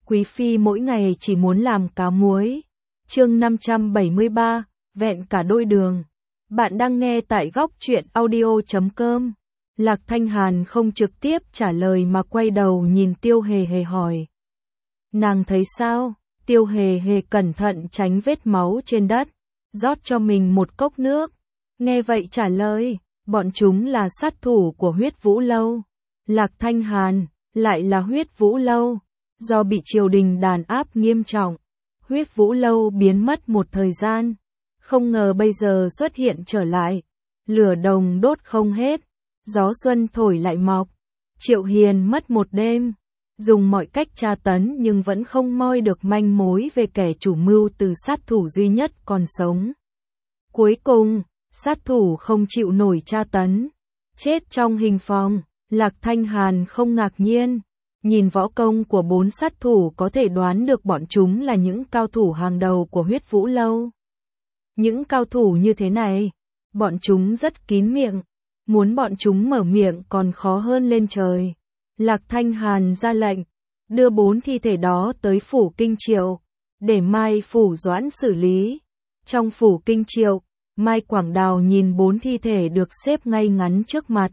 Quý phi mỗi ngày chỉ muốn làm cá muối. Chương 573, vẹn cả đôi đường. Bạn đang nghe tại góc truyện audio.com. Lạc Thanh Hàn không trực tiếp trả lời mà quay đầu nhìn Tiêu Hề Hề hỏi. Nàng thấy sao? Tiêu Hề Hề cẩn thận tránh vết máu trên đất, rót cho mình một cốc nước. Nghe vậy trả lời, bọn chúng là sát thủ của Huyết Vũ Lâu. Lạc Thanh Hàn, lại là Huyết Vũ Lâu. Do bị triều đình đàn áp nghiêm trọng, Huyết Vũ Lâu biến mất một thời gian. Không ngờ bây giờ xuất hiện trở lại. Lửa đồng đốt không hết, gió xuân thổi lại mọc. Triệu Hiền mất một đêm, dùng mọi cách tra tấn nhưng vẫn không moi được manh mối về kẻ chủ mưu từ sát thủ duy nhất còn sống. Cuối cùng, sát thủ không chịu nổi tra tấn, chết trong hình phòng. Lạc Thanh Hàn không ngạc nhiên, nhìn võ công của 4 sát thủ có thể đoán được bọn chúng là những cao thủ hàng đầu của Huyết Vũ Lâu. Những cao thủ như thế này, bọn chúng rất kín miệng, muốn bọn chúng mở miệng còn khó hơn lên trời. Lạc Thanh Hàn ra lệnh, đưa 4 thi thể đó tới phủ Kinh Triệu, để Mai Phủ Doãn xử lý. Trong phủ Kinh Triệu, Mai Quảng Đào nhìn 4 thi thể được xếp ngay ngắn trước mặt.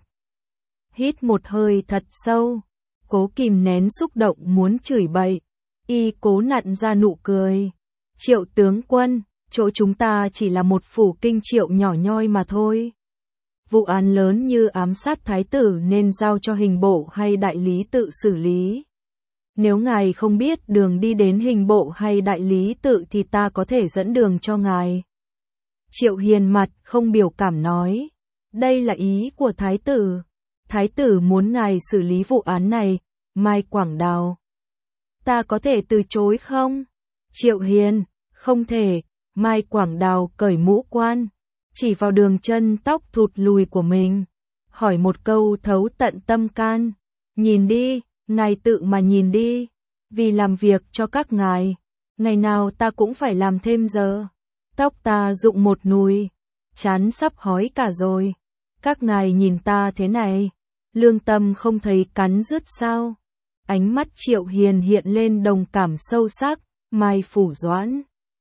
Hít một hơi thật sâu, cố kìm nén xúc động muốn chửi bậy, y cố nặn ra nụ cười. Triệu tướng quân, chỗ chúng ta chỉ là một phủ Kinh Triệu nhỏ nhoi mà thôi. Vụ án lớn như ám sát thái tử nên giao cho hình bộ hay đại lý tự xử lý. Nếu ngài không biết đường đi đến hình bộ hay đại lý tự thì ta có thể dẫn đường cho ngài. Triệu Hiền mặt không biểu cảm nói, đây là ý của thái tử. Thái tử muốn ngài xử lý vụ án này. Mai Quảng Đào, ta có thể từ chối không? Triệu Hiền, không thể. Mai Quảng Đào cởi mũ quan, chỉ vào đường chân tóc thụt lùi của mình, hỏi một câu thấu tận tâm can. Nhìn đi, ngài tự mà nhìn đi. Vì làm việc cho các ngài, ngày nào ta cũng phải làm thêm giờ. Tóc ta rụng một nùi, chán sắp hói cả rồi. Các ngài nhìn ta thế này, lương tâm không thấy cắn rứt sao? Ánh mắt Triệu Hiền hiện lên đồng cảm sâu sắc. Mai Phủ Doãn,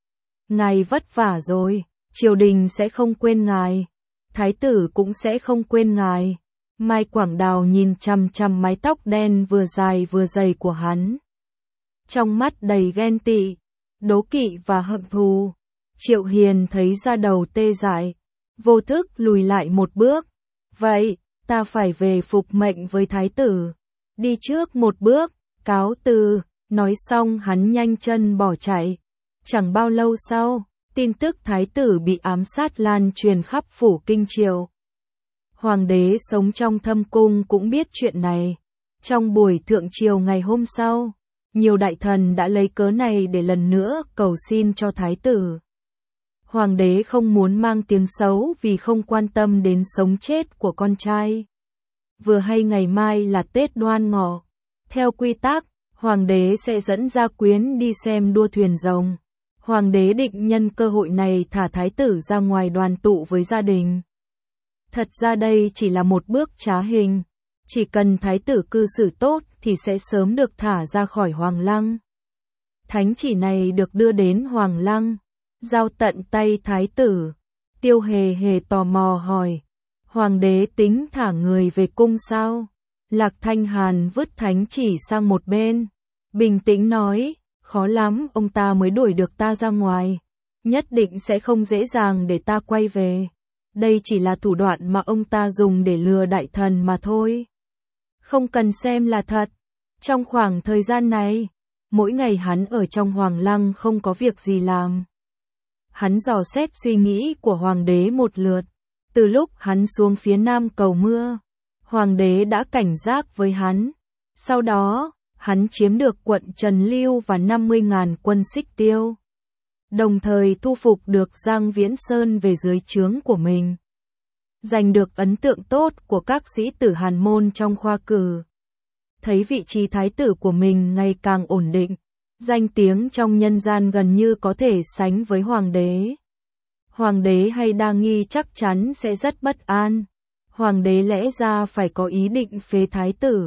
ngài vất vả rồi, triều đình sẽ không quên ngài, thái tử cũng sẽ không quên ngài. Mai Quảng Đào nhìn chằm chằm mái tóc đen vừa dài vừa dày của hắn, trong mắt đầy ghen tị, đố kỵ và hận thù. Triệu Hiền thấy da đầu tê dại, vô thức lùi lại một bước. Vậy, ta phải về phục mệnh với thái tử. Đi trước một bước, cáo từ. Nói xong hắn nhanh chân bỏ chạy. Chẳng bao lâu sau, tin tức thái tử bị ám sát lan truyền khắp phủ Kinh Triệu. Hoàng đế sống trong thâm cung cũng biết chuyện này. Trong buổi thượng triều ngày hôm sau, nhiều đại thần đã lấy cớ này để lần nữa cầu xin cho thái tử. Hoàng đế không muốn mang tiếng xấu vì không quan tâm đến sống chết của con trai. Vừa hay ngày mai là Tết Đoan Ngọ. Theo quy tắc, Hoàng đế sẽ dẫn gia quyến đi xem đua thuyền rồng. Hoàng đế định nhân cơ hội này thả thái tử ra ngoài đoàn tụ với gia đình. Thật ra đây chỉ là một bước trá hình. Chỉ cần thái tử cư xử tốt thì sẽ sớm được thả ra khỏi Hoàng lăng. Thánh chỉ này được đưa đến Hoàng lăng, giao tận tay thái tử. Tiêu Hề Hề tò mò hỏi, Hoàng đế tính thả người về cung sao? Lạc Thanh Hàn vứt thánh chỉ sang một bên, bình tĩnh nói, khó lắm ông ta mới đuổi được ta ra ngoài, nhất định sẽ không dễ dàng để ta quay về. Đây chỉ là thủ đoạn mà ông ta dùng để lừa đại thần mà thôi. Không cần xem là thật. Trong khoảng thời gian này, mỗi ngày hắn ở trong Hoàng lăng không có việc gì làm. Hắn dò xét suy nghĩ của Hoàng đế một lượt. Từ lúc hắn xuống phía nam cầu mưa, Hoàng đế đã cảnh giác với hắn. Sau đó, hắn chiếm được quận Trần Lưu và 50.000 quân Xích Tiêu. Đồng thời thu phục được Giang Viễn Sơn về dưới trướng của mình. Giành được ấn tượng tốt của các sĩ tử Hàn môn trong khoa cử. Thấy vị trí thái tử của mình ngày càng ổn định. Danh tiếng trong nhân gian gần như có thể sánh với Hoàng đế. Hoàng đế hay đa nghi chắc chắn sẽ rất bất an. Hoàng đế lẽ ra phải có ý định phế thái tử.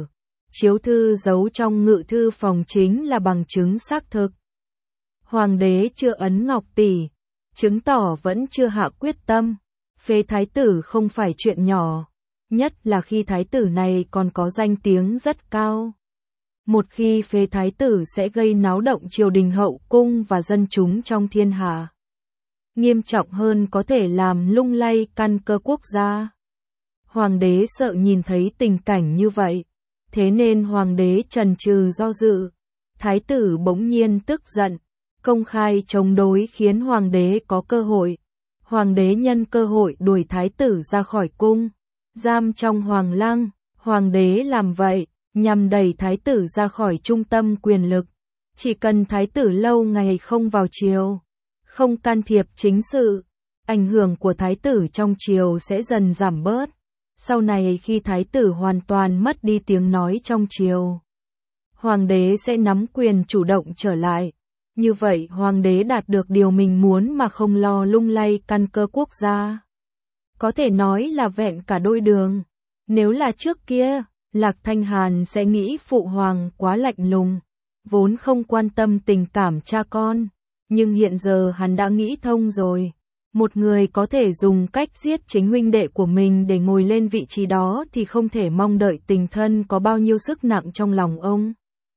chiếu thư giấu trong ngự thư phòng chính là bằng chứng xác thực. Hoàng đế chưa ấn ngọc tỷ, chứng tỏ vẫn chưa hạ quyết tâm. Phế thái tử không phải chuyện nhỏ, nhất là khi thái tử này còn có danh tiếng rất cao. Một khi phế thái tử sẽ gây náo động triều đình hậu cung và dân chúng trong thiên hạ. Nghiêm trọng hơn có thể làm lung lay căn cơ quốc gia. Hoàng đế sợ nhìn thấy tình cảnh như vậy, thế nên hoàng đế chần chừ do dự. Thái tử bỗng nhiên tức giận, công khai chống đối khiến hoàng đế có cơ hội. Hoàng đế nhân cơ hội đuổi thái tử ra khỏi cung, giam trong hoàng lăng. Hoàng đế làm vậy nhằm đẩy thái tử ra khỏi trung tâm quyền lực. Chỉ cần thái tử lâu ngày không vào triều, không can thiệp chính sự, ảnh hưởng của thái tử trong triều sẽ dần giảm bớt. Sau này khi thái tử hoàn toàn mất đi tiếng nói trong triều, hoàng đế sẽ nắm quyền chủ động trở lại. Như vậy hoàng đế đạt được điều mình muốn mà không lo lung lay căn cơ quốc gia. Có thể nói là vẹn cả đôi đường. Nếu là trước kia, Lạc Thanh Hàn sẽ nghĩ phụ hoàng quá lạnh lùng, vốn không quan tâm tình cảm cha con. Nhưng hiện giờ hắn đã nghĩ thông rồi. Một người có thể dùng cách giết chính huynh đệ của mình để ngồi lên vị trí đó thì không thể mong đợi tình thân có bao nhiêu sức nặng trong lòng ông.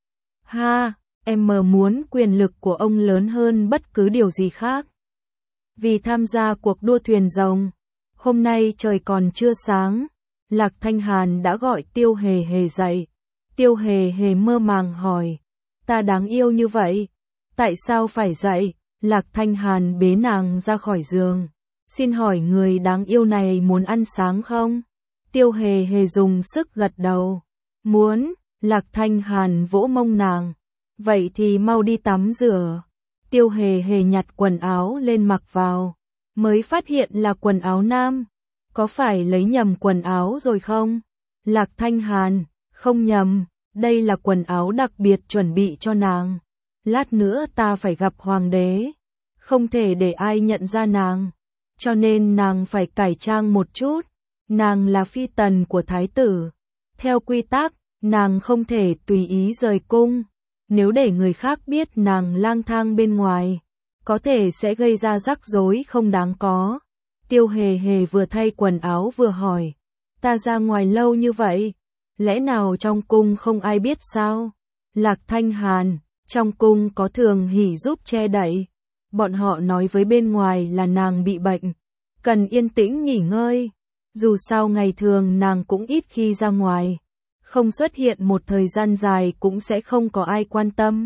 Ha, em muốn quyền lực của ông lớn hơn bất cứ điều gì khác. Vì tham gia cuộc đua thuyền rồng, hôm nay trời còn chưa sáng, Lạc Thanh Hàn đã gọi Tiêu Hề Hề dậy. Tiêu Hề Hề mơ màng hỏi, ta đáng yêu như vậy, tại sao phải dậy? Lạc Thanh Hàn bế nàng ra khỏi giường. Xin hỏi người đáng yêu này muốn ăn sáng không? Tiêu Hề Hề dùng sức gật đầu. Muốn. Lạc Thanh Hàn vỗ mông nàng. Vậy thì mau đi tắm rửa. Tiêu Hề Hề nhặt quần áo lên mặc vào, mới phát hiện là quần áo nam. Có phải lấy nhầm quần áo rồi không? Lạc Thanh Hàn, không nhầm, đây là quần áo đặc biệt chuẩn bị cho nàng. Lát nữa ta phải gặp hoàng đế, không thể để ai nhận ra nàng, cho nên nàng phải cải trang một chút. Nàng là phi tần của thái tử. Theo quy tắc, nàng không thể tùy ý rời cung. Nếu để người khác biết nàng lang thang bên ngoài, có thể sẽ gây ra rắc rối không đáng có. Tiêu Hề Hề vừa thay quần áo vừa hỏi, ta ra ngoài lâu như vậy, lẽ nào trong cung không ai biết sao? Lạc Thanh Hàn, trong cung có Thường Hỷ giúp che đậy. Bọn họ nói với bên ngoài là nàng bị bệnh, cần yên tĩnh nghỉ ngơi. Dù sao ngày thường nàng cũng ít khi ra ngoài, không xuất hiện một thời gian dài cũng sẽ không có ai quan tâm.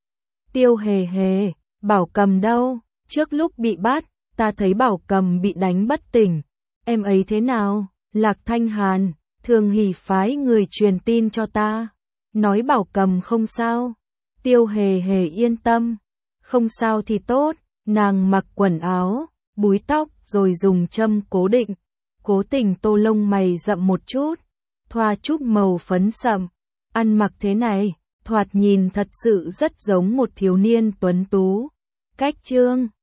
Tiêu Hề Hề, Bảo Cầm đâu? Trước lúc bị bắt, ta thấy Bảo Cầm bị đánh bất tỉnh. Em ấy thế nào? Lạc Thanh Hàn, Thường Hỷ phái người truyền tin cho ta, nói Bảo Cầm không sao. Tiêu Hề Hề yên tâm, không sao thì tốt. Nàng mặc quần áo, búi tóc rồi dùng châm cố định, cố tình tô lông mày rậm một chút, thoa chút màu phấn sậm. Ăn mặc thế này, thoạt nhìn thật sự rất giống một thiếu niên tuấn tú. Cách trương